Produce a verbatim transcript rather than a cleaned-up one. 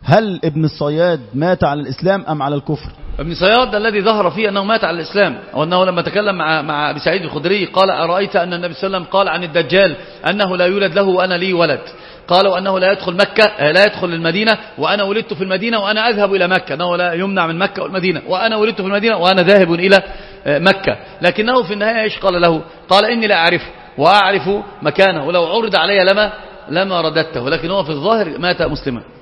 هل ابن الصياد مات على الإسلام أم على الكفر؟ ابن صياد الذي ظهر فيه أنه مات على الإسلام، وأنه لما تكلم مع مع أبي سعيد الخدري قال أرأيت أن النبي صلى الله عليه وسلم قال عن الدجال أنه لا يولد له وأنا لي ولد، قالوا أنه لا يدخل مكة لا يدخل المدينة وأنا ولدت في المدينة وأنا أذهب إلى مكة، أنه لا يمنع من مكة والمدينة، وأنا ولدت في المدينة وأنا ذاهب إلى مكة. لكنه في النهاية إيش قال له؟ قال إني لا أعرفه وأعرف مكانه ولو عرض علي لما لما رددته، ولكن هو في الظاهر مات مسلما.